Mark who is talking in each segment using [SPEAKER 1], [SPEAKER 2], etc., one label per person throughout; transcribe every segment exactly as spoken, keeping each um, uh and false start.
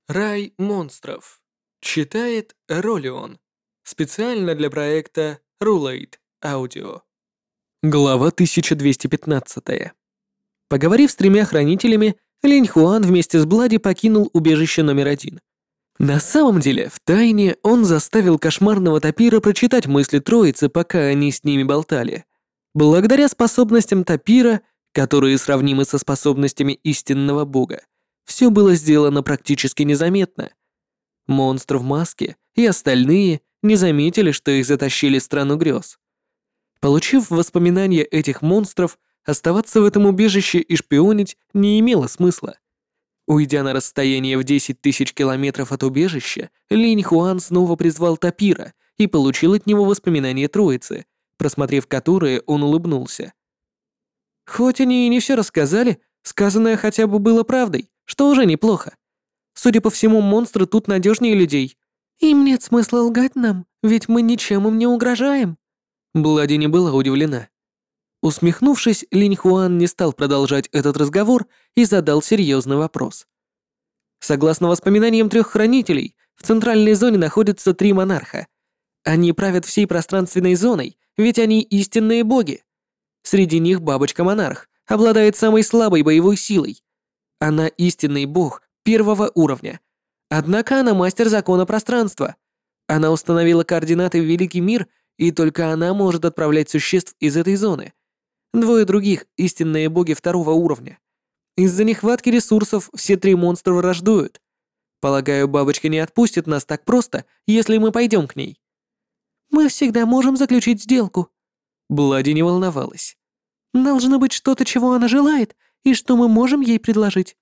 [SPEAKER 1] Рай монстров. Читает Ролион. Специально для проекта Rulate Audio. Глава тысяча двести пятнадцать. Поговорив с тремя хранителями, Линь Хуан вместе с Блади покинул убежище номер один. На самом деле, втайне он заставил кошмарного Тапира прочитать мысли троицы, пока они с ними болтали. Благодаря способностям Тапира, которые сравнимы со способностями истинного бога, все было сделано практически незаметно. Монстр в маске и остальные не заметили, что их затащили в страну грез. Получив воспоминания этих монстров, оставаться в этом убежище и шпионить не имело смысла. Уйдя на расстояние в десять тысяч километров от убежища, Линь Хуан снова призвал Тапира и получил от него воспоминания троицы, просмотрев которые, он улыбнулся. Хоть они и не все рассказали, сказанное хотя бы было правдой, что уже неплохо. Судя по всему, монстры тут надежнее людей. Им нет смысла лгать нам, ведь мы ничем им не угрожаем. Блади не была удивлена. Усмехнувшись, Линь Хуан не стал продолжать этот разговор и задал серьезный вопрос. Согласно воспоминаниям трех хранителей, в центральной зоне находятся три монарха. Они правят всей пространственной зоной, ведь они истинные боги. Среди них бабочка-монарх обладает самой слабой боевой силой. Она истинный бог первого уровня. Однако она мастер закона пространства. Она установила координаты в Великий мир, и только она может отправлять существ из этой зоны. Двое других — истинные боги второго уровня. Из-за нехватки ресурсов все три монстра враждуют. Полагаю, бабочка не отпустит нас так просто, если мы пойдем к ней. Мы всегда можем заключить сделку. Блади не волновалась. Должно быть что-то, чего она желает, и что мы можем ей предложить.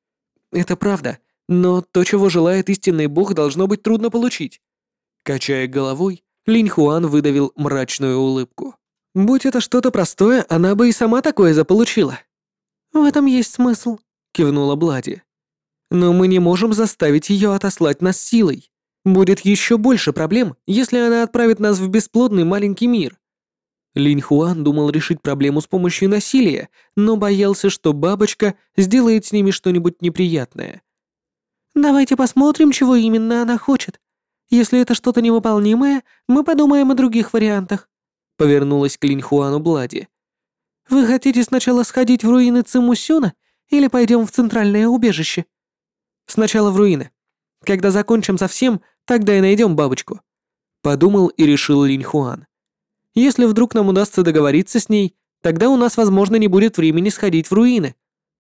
[SPEAKER 1] Это правда, но то, чего желает истинный бог, должно быть трудно получить. Качая головой, Линь Хуан выдавил мрачную улыбку. Будь это что-то простое, она бы и сама такое заполучила. В этом есть смысл, кивнула Блади. Но мы не можем заставить ее отослать нас силой. Будет еще больше проблем, если она отправит нас в бесплодный маленький мир. Линь Хуан думал решить проблему с помощью насилия, но боялся, что бабочка сделает с ними что-нибудь неприятное. «Давайте посмотрим, чего именно она хочет. Если это что-то невыполнимое, мы подумаем о других вариантах», — повернулась к Линь Хуану Блади. «Вы хотите сначала сходить в руины Цимусюна или пойдем в центральное убежище?» «Сначала в руины. Когда закончим со всем, тогда и найдем бабочку», — подумал и решил Линь Хуан. Если вдруг нам удастся договориться с ней, тогда у нас, возможно, не будет времени сходить в руины».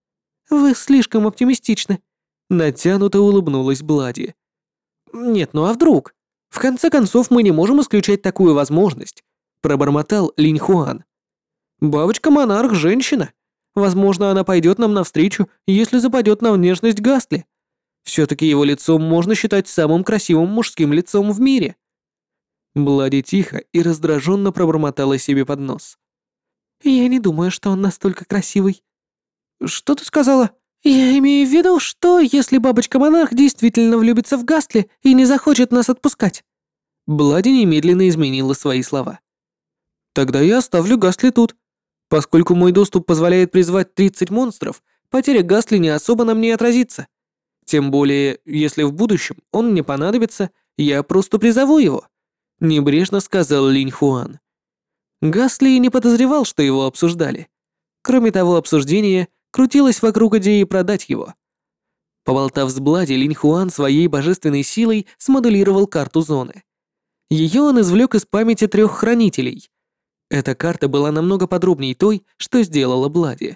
[SPEAKER 1] «Вы слишком оптимистичны», — натянуто улыбнулась Блади. «Нет, ну а вдруг? В конце концов, мы не можем исключать такую возможность», — пробормотал Линь Хуан. «Бабочка-монарх — женщина. Возможно, она пойдет нам навстречу, если западет на внешность Гастли. Все-таки его лицо можно считать самым красивым мужским лицом в мире». Блади тихо и раздраженно пробормотала себе под нос. «Я не думаю, что он настолько красивый». «Что ты сказала?» «Я имею в виду, что если бабочка-монарх действительно влюбится в Гастли и не захочет нас отпускать?» Блади немедленно изменила свои слова. «Тогда я оставлю Гастли тут. Поскольку мой доступ позволяет призвать тридцать монстров, потеря Гастли не особо на мне отразится. Тем более, если в будущем он мне понадобится, я просто призову его», — небрежно сказал Линь Хуан. Гастли не подозревал, что его обсуждали. Кроме того, обсуждение крутилось вокруг идеи продать его. Поболтав с Блади, Линь Хуан своей божественной силой смоделировал карту зоны. Ее он извлек из памяти трех хранителей. Эта карта была намного подробнее той, что сделала Блади.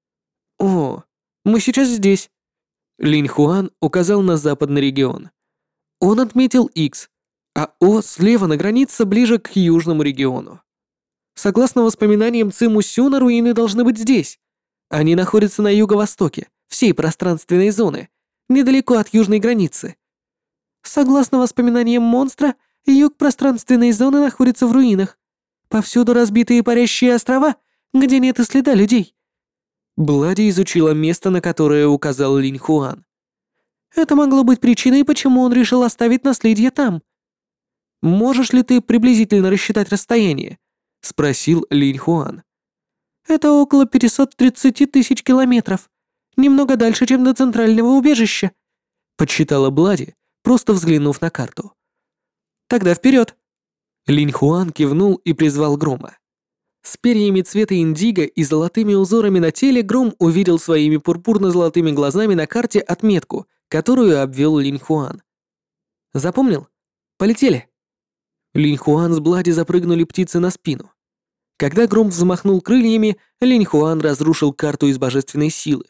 [SPEAKER 1] «О, мы сейчас здесь». Линь Хуан указал на западный регион. Он отметил X, а О слева на границе ближе к южному региону. Согласно воспоминаниям Циму Сюна, руины должны быть здесь. Они находятся на юго-востоке, всей пространственной зоны, недалеко от южной границы. Согласно воспоминаниям монстра, юг пространственной зоны находится в руинах. Повсюду разбитые парящие острова, где нет и следа людей. Блади изучила место, на которое указал Линь Хуан. Это могло быть причиной, почему он решил оставить наследие там. «Можешь ли ты приблизительно рассчитать расстояние?» — спросил Линь Хуан. «Это около пятьсот тридцать тысяч километров. Немного дальше, чем до центрального убежища. подсчитала Блади, просто взглянув на карту. «Тогда вперед!» Линь Хуан кивнул и призвал Грома. С перьями цвета индиго и золотыми узорами на теле Гром увидел своими пурпурно-золотыми глазами на карте отметку, которую обвел Линь Хуан. «Запомнил? Полетели!» Линь Хуан с Блади запрыгнули птицы на спину. Когда Гром взмахнул крыльями, Линь Хуан разрушил карту из божественной силы.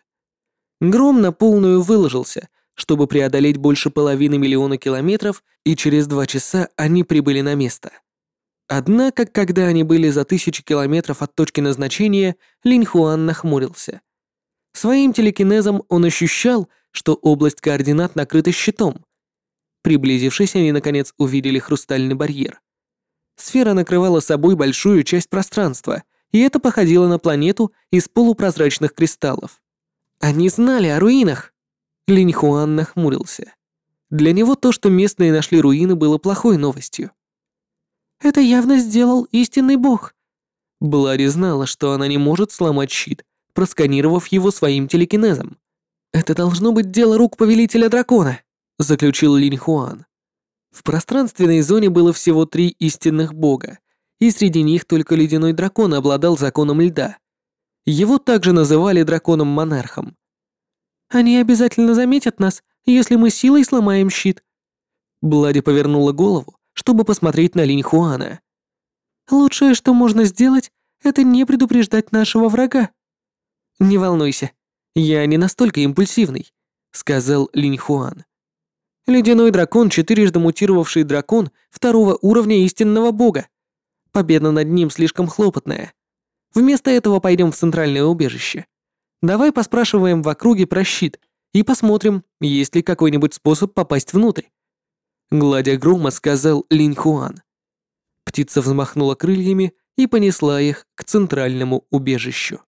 [SPEAKER 1] Гром на полную выложился, чтобы преодолеть больше половины миллиона километров, и через два часа они прибыли на место. Однако, когда они были за тысячи километров от точки назначения, Линь Хуан нахмурился. Своим телекинезом он ощущал, что область координат накрыта щитом. Приблизившись, они наконец увидели хрустальный барьер. Сфера накрывала собой большую часть пространства, и это походило на планету из полупрозрачных кристаллов. Они знали о руинах. Линь Хуан нахмурился. Для него то, что местные нашли руины, было плохой новостью. «Это явно сделал истинный бог». Блади знала, что она не может сломать щит, просканировав его своим телекинезом. «Это должно быть дело рук повелителя дракона», — заключил Линь Хуан. В пространственной зоне было всего три истинных бога, и среди них только ледяной дракон обладал законом льда. Его также называли драконом-монархом. «Они обязательно заметят нас, если мы силой сломаем щит». Блади повернула голову, чтобы посмотреть на Линь Хуана. «Лучшее, что можно сделать, это не предупреждать нашего врага». «Не волнуйся, я не настолько импульсивный», — сказал Линь Хуан. «Ледяной дракон, четырежды мутировавший дракон второго уровня истинного бога. Победа над ним слишком хлопотная. Вместо этого пойдем в центральное убежище. Давай поспрашиваем в округе про щит и посмотрим, есть ли какой-нибудь способ попасть внутрь», — гладя Грома, сказал Линь Хуан. Птица взмахнула крыльями и понесла их к центральному убежищу.